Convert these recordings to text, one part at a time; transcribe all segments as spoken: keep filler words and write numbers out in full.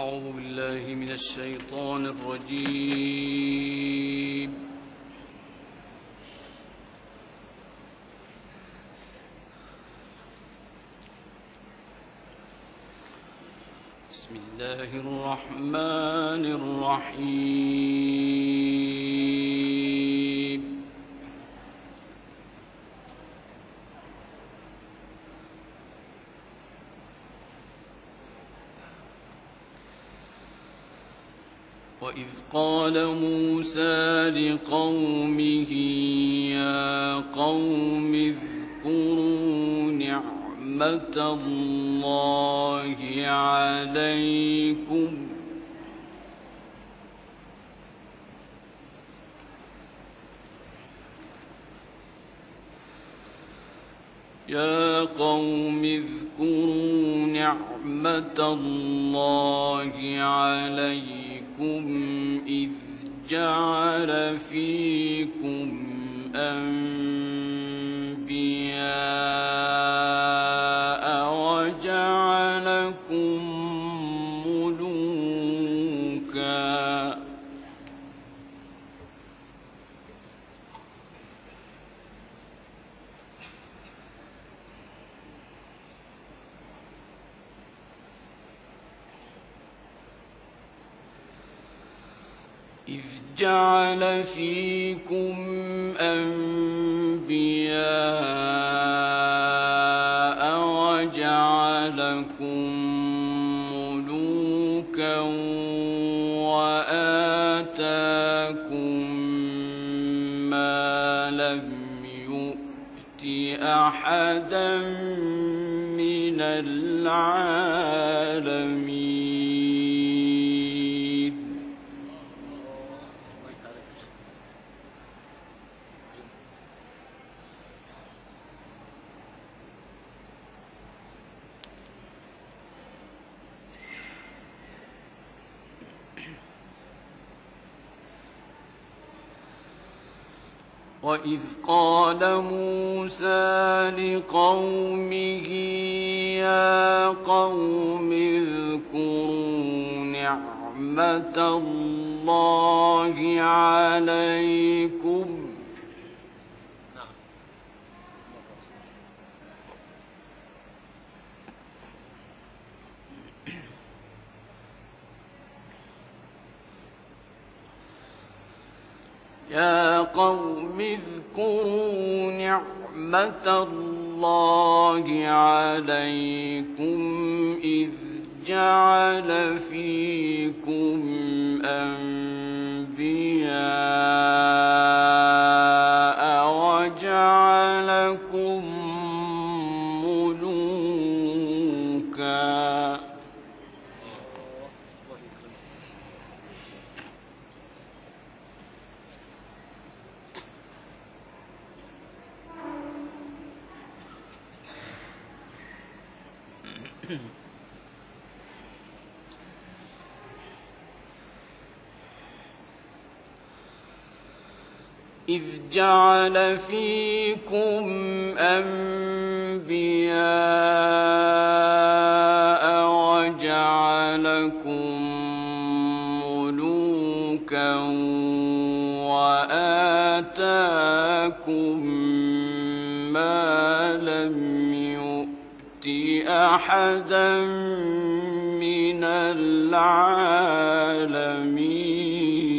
أعوذ بالله من الشيطان الرجيم. بسم الله الرحمن الرحيم. وإذ قال موسى لقومه يا قوم اذكروا نعمة الله عليكم يا قوم اذكروا نعمة الله عليكم إذ جعل فيكم أنبياء وجعلكم ملوكا إذ جعل فيكم أنبياء وجعلكم ملوكا وآتاكم ما لم يؤت أحدا من العالمين. وإذ قال موسى لقومه يا قوم اذكروا نعمة الله عليكم يا قوم اذكروا نعمة الله عليكم إذ جعل فيكم أنبياء وجعلكم ملوكا إذ جعل فيكم أنبياء وجعلكم ملوكا وآتاكم ما لم يؤت أحدا من العالمين.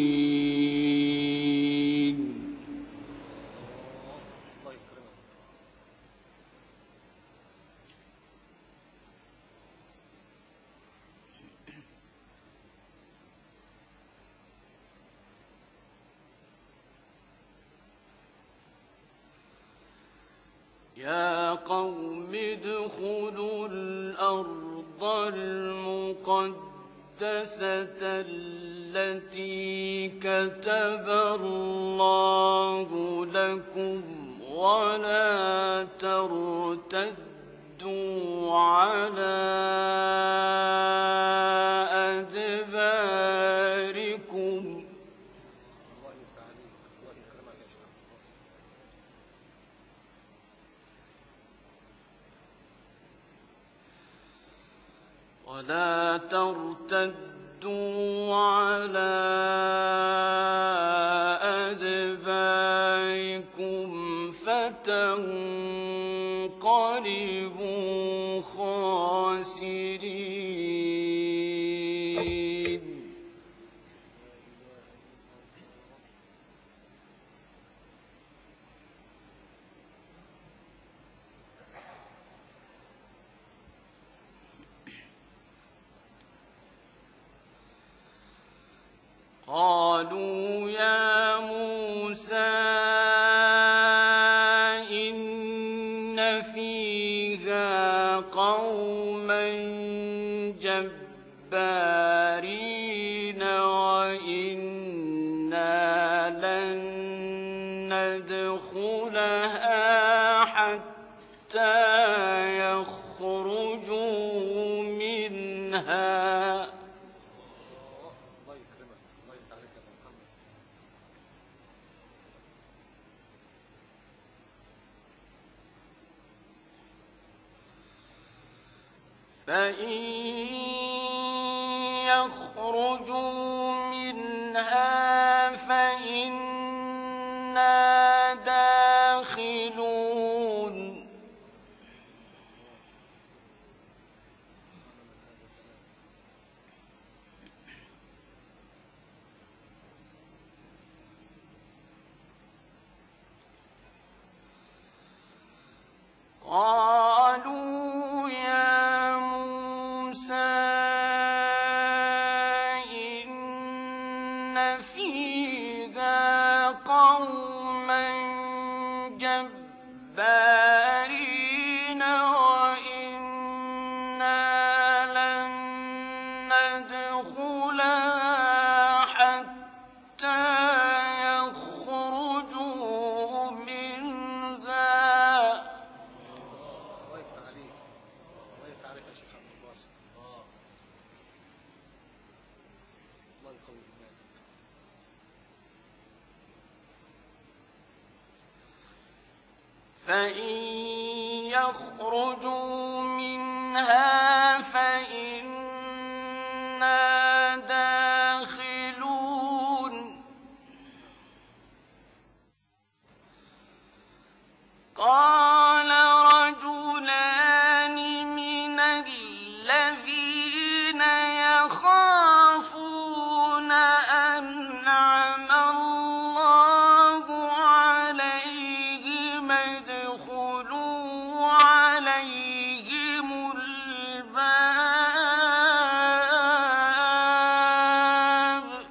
يا قوم ادخلوا الأرض المقدسة التي كتب الله لكم ولا ترتدوا على أدباركم ولا ترتدوا ارتدوا على أدباركم فتنقلبوا خاسرين. قالوا يا موسى إن فيها قوما جبارين وإنا لن ندخلها حتى يخرجوا منها. فإن يخرجوا منها فإنا داخلون. قالوا يا موسى إن فيها قوما جبارين وإنا لن ندخلها حتى يخرجوا منها. فإن يخرجوا منها فإنا داخلون. قال رجلان من الذين يخافون أنعم الله عليهم ادخلوا عليهم الباب.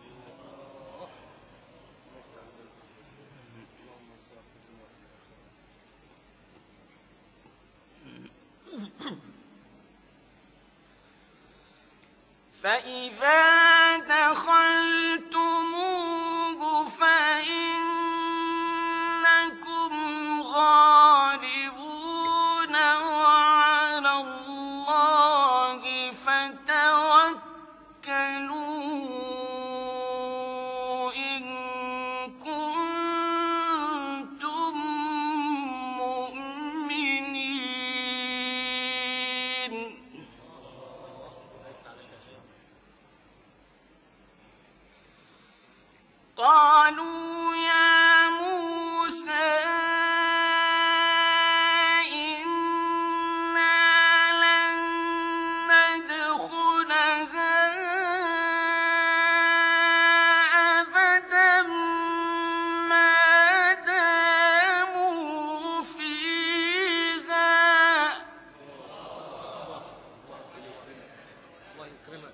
فإذا دخلتموه فإنكم غالبون وعلى الله فتوكلوا إن كنتم مؤمنين. قالوا يا موسى إنا لن ندخلها أبدا ما داموا فيها. الله يكرمك.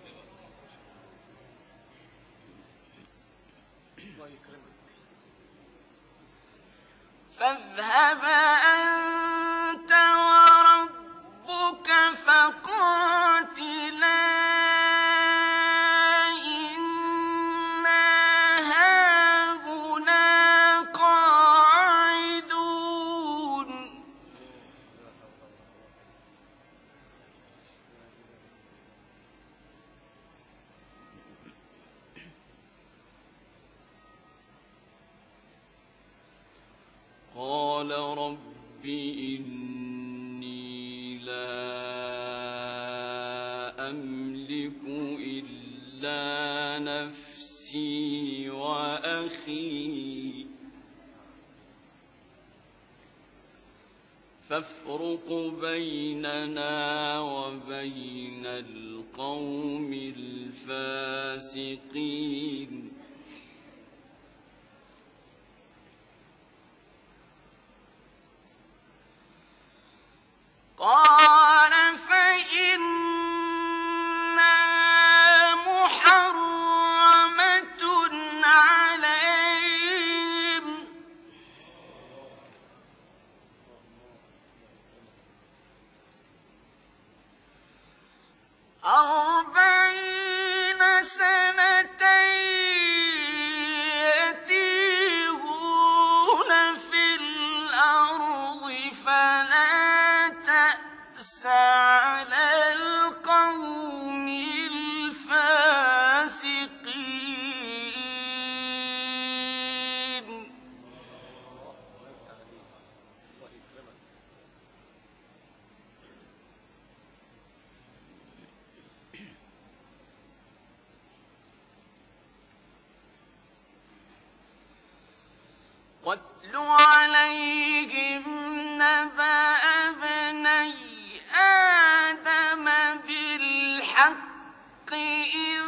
فاذهب أنت وربك فقاتلا إنا هاهنا قاعدون. قال رب إني لا أملك إلا إلا نفسي وأخي فافرق بيننا وبين القوم الفاسقين قال فإنها محرمة عليهم أربعين سنة يتيهون في الأرض فلا تأس على القوم الفاسقين واتل عليهم نبأ ابني آدم بالحق إذ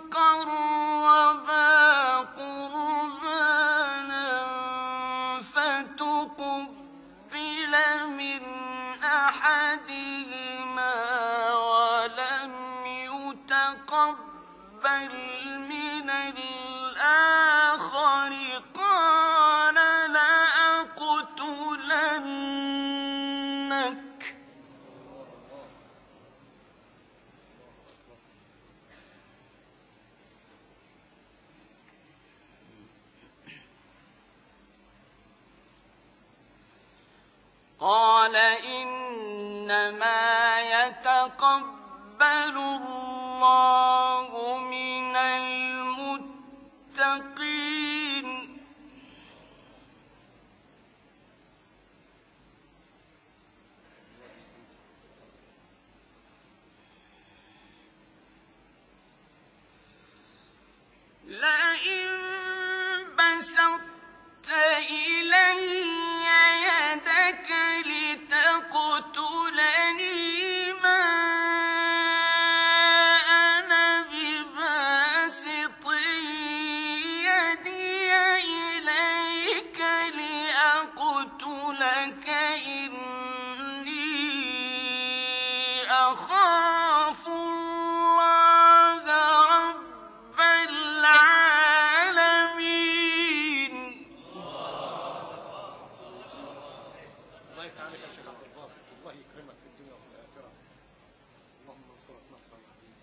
قربا قربانا فتقبل من أحدهما ولم يتقبل من الآخر قال لأقتلنك قال إنما يتقبل الله من المتقين لئن بسطت إلي يدك لتقتلني ما أنا بباسط يدي إليك لأقتلك إني أخاف الله رب العالمين. الله يتعالى يا شيخ عبد الباسط، الله يكرمك في الدنيا وفي الآخرة. اللهم انصرك نصرا عزيزا.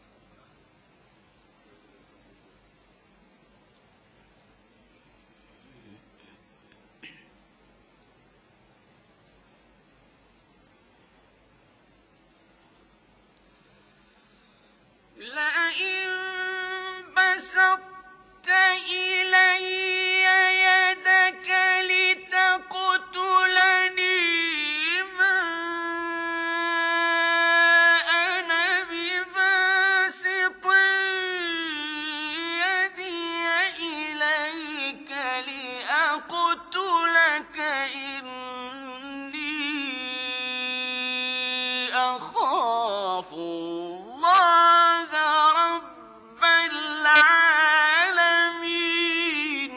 لئن بسطت إلي يدك لتقتلني ما أنا بباسط يدي إليك لأقتلك إني أخاف الله رب العالمين.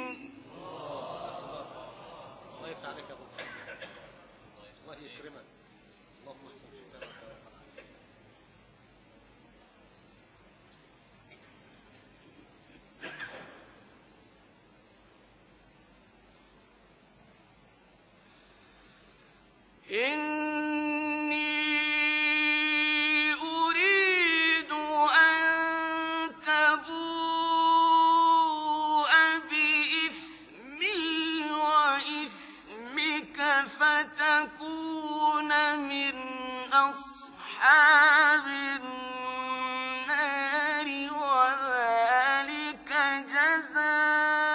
الله يفتح عليك يا ابو بكر. الله يكرمك. اللهم احسن ختامك يا رب العالمين. إني أريد أن تبوء بإثمي وإثمك فتكون من أصحاب النار وذلك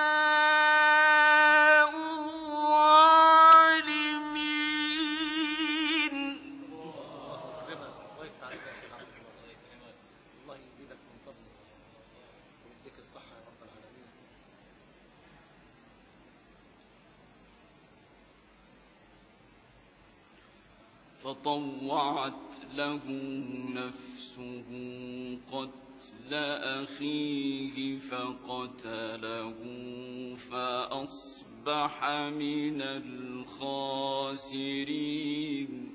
جزاء الظالمين. فطوعت له نفسه قتل أخيه فقتله فأصبح من الخاسرين.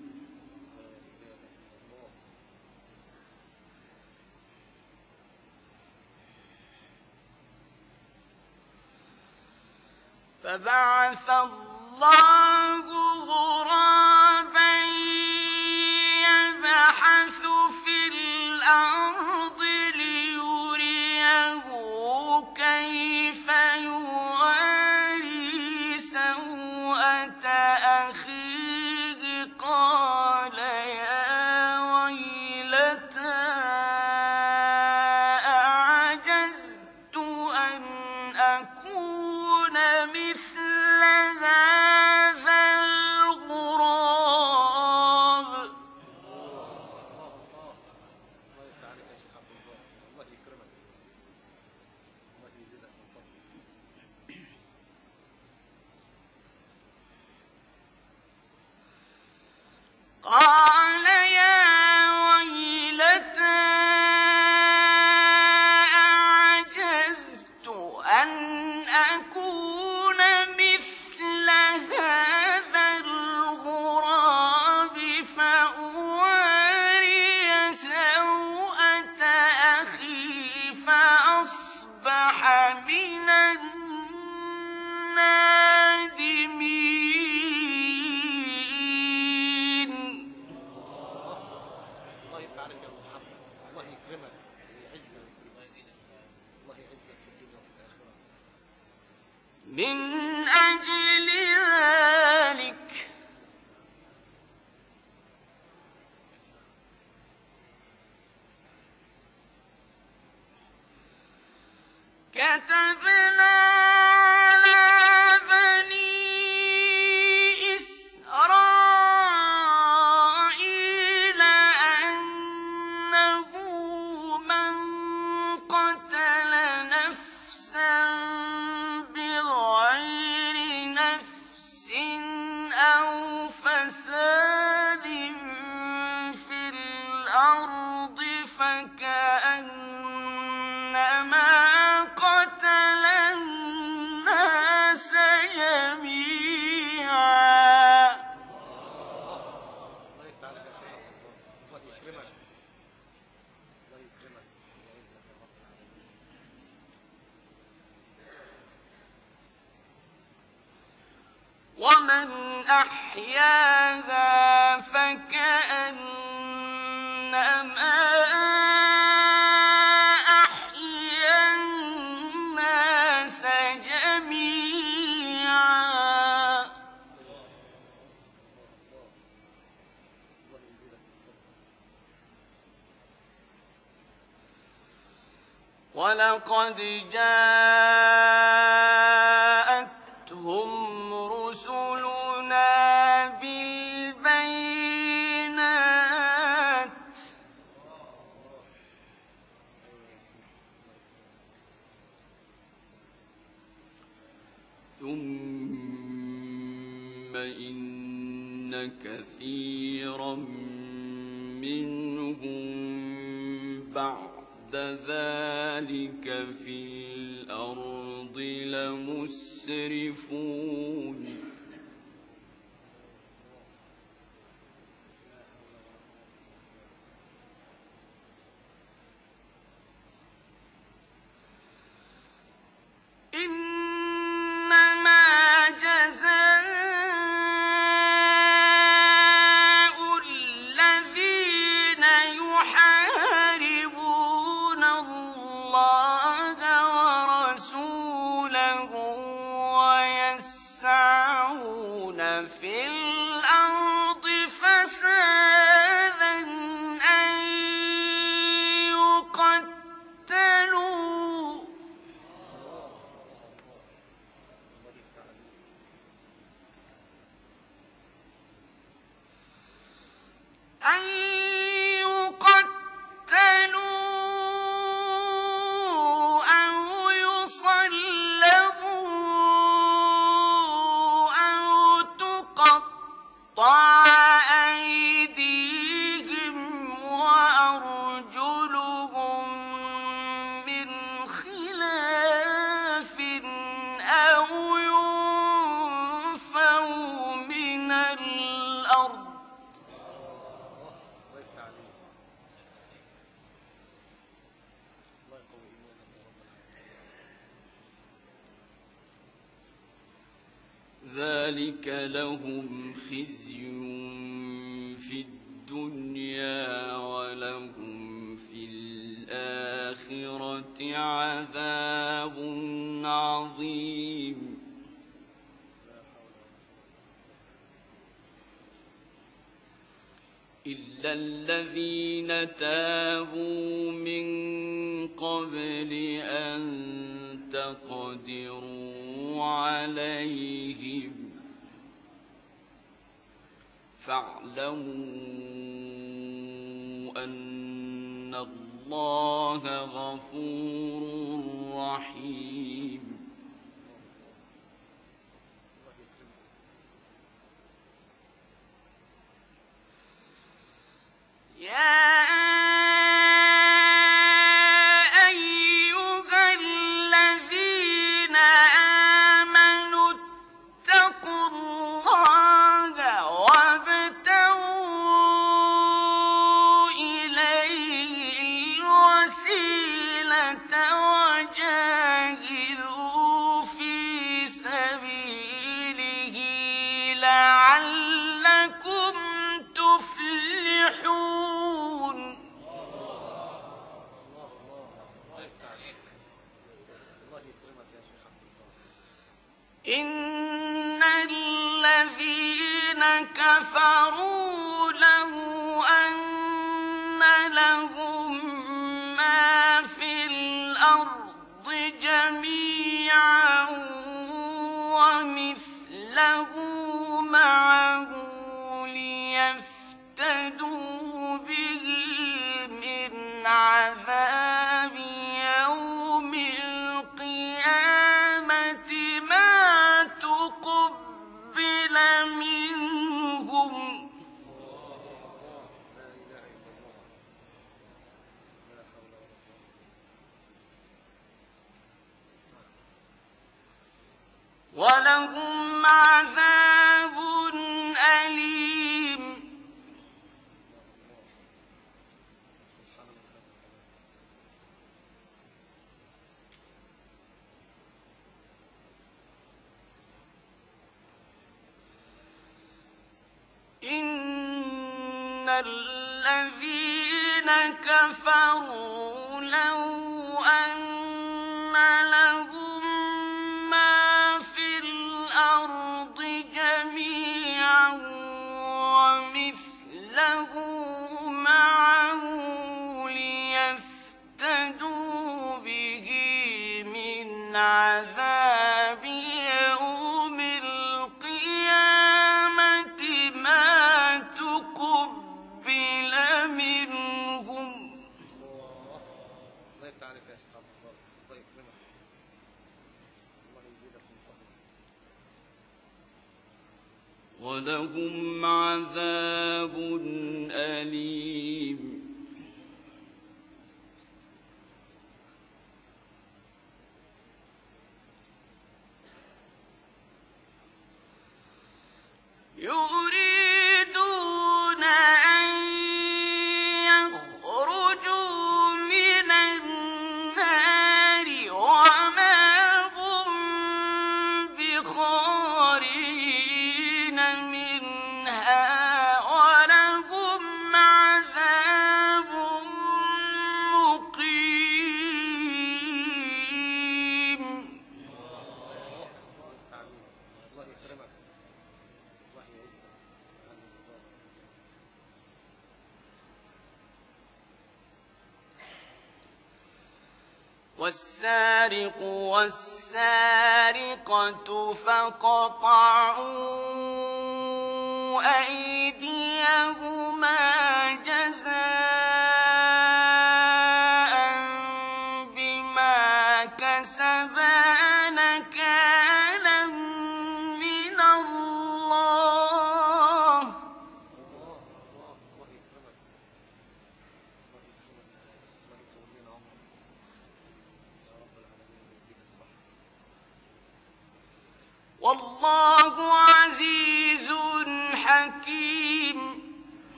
فبعث الله غرابا يبحث في الأرض ليريه كيف يواري سوءة أخيه قال يا ويلتى أعجزت أن أكون مثل هذا الغراب. الله يفتح عليك يا شيخ عبد الباسط، الله يكرمك، الله يزيدك من فضله. قال يا ويلتى أعجزت أن أكون مثل هذا الغراب فأواري سوءة أخي فأصبح من النادمين. الله يفتح عليك يا أستاذ حسن، الله يكرمك ويعزك، الله يعزك في الدنيا وفي الآخرة. من أجل ذلك كتبنا على بني إسرائيل أنه من قتل نفسا بغير نفس أو فساد في الأرض فكأنما قتل الناس جميعا. الله يفتح عليك يا شيخ عبد الباسط، الله يكرمك، الله يكرمك ويعزك يا رب العالمين. ومن أحياها فكأنما أحيا الناس جميعا. الله يزيدك من فضله. ولقد جاءتهم رسلنا بالبينات ثم إن كثيرا منهم بعد ذلك في الأرض لمسرفون. إنما جزاء الذين يحاربون الله ورسوله ويسعون ذلك لهم خزي في الدنيا ولهم في الآخرة عذاب عظيم إلا الذين تابوا من قبل أن تقدروا عليهم فاعلموا أن الله غفور رحيم يا أيها الذين آمنوا اتقوا الله وابتغوا إليه الوسيلة وجاهدوا في سبيله لعلكم تفلحون. إن الذين كفروا لو أن لهم ما في الأرض جميعا ومثله معه ليفتدوا به من عذاب يوم القيامة ما تقبل منهم ولهم عذاب أليم. إن الذين كفروا لو أن لهم ما في الأرض جميعا ومثله معه ليفتدوا به من عذاب يوم القيامة ما تقبل منهم ولهم عذاب أليم. يريدون أن يخرجوا من النار وما هم بخارجين منها ولهم عذاب مقيم. والسارق والسارقة فاقطعوا أيديهما جزاء بما كسبا نكالا من الله والله عزيز حكيم.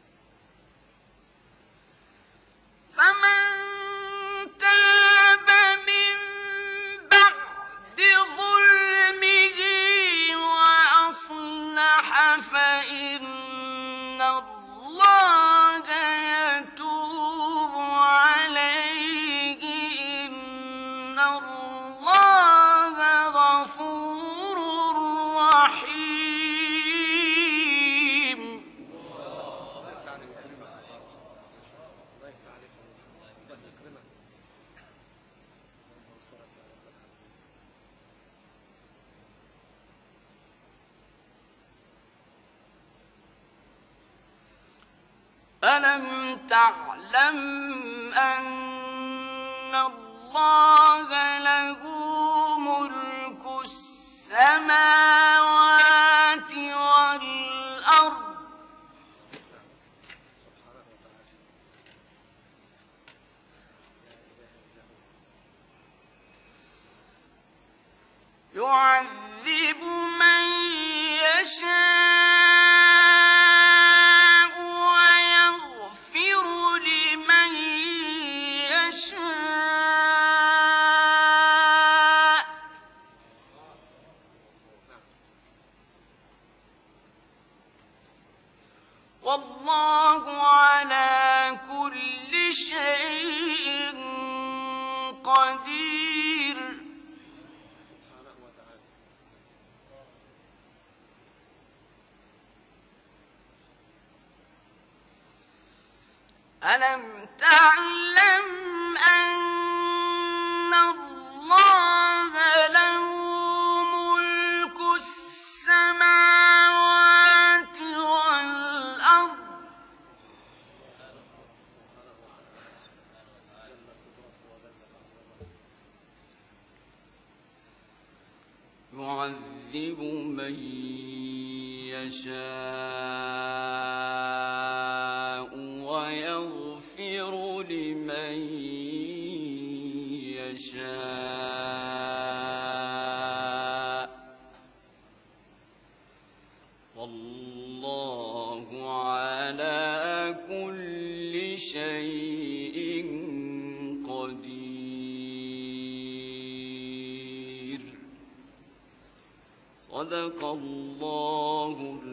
فمن تاب فإن الله يتوب عليه إن الله غفور رحيم. الله يفتح عليك كلمة. الله يفتح عليك. الله يكرمك. ألم تعلم أن الله له ملك السماوات والأرض يعذب من يشاء ويغفر لمن يشاء والله على كل شيء قدير. ألم تعلم أن الله له ملك السماوات والأرض يعذب من يشاء ويغفر لمن يشاء والله على كل شيء قدير. صدق الله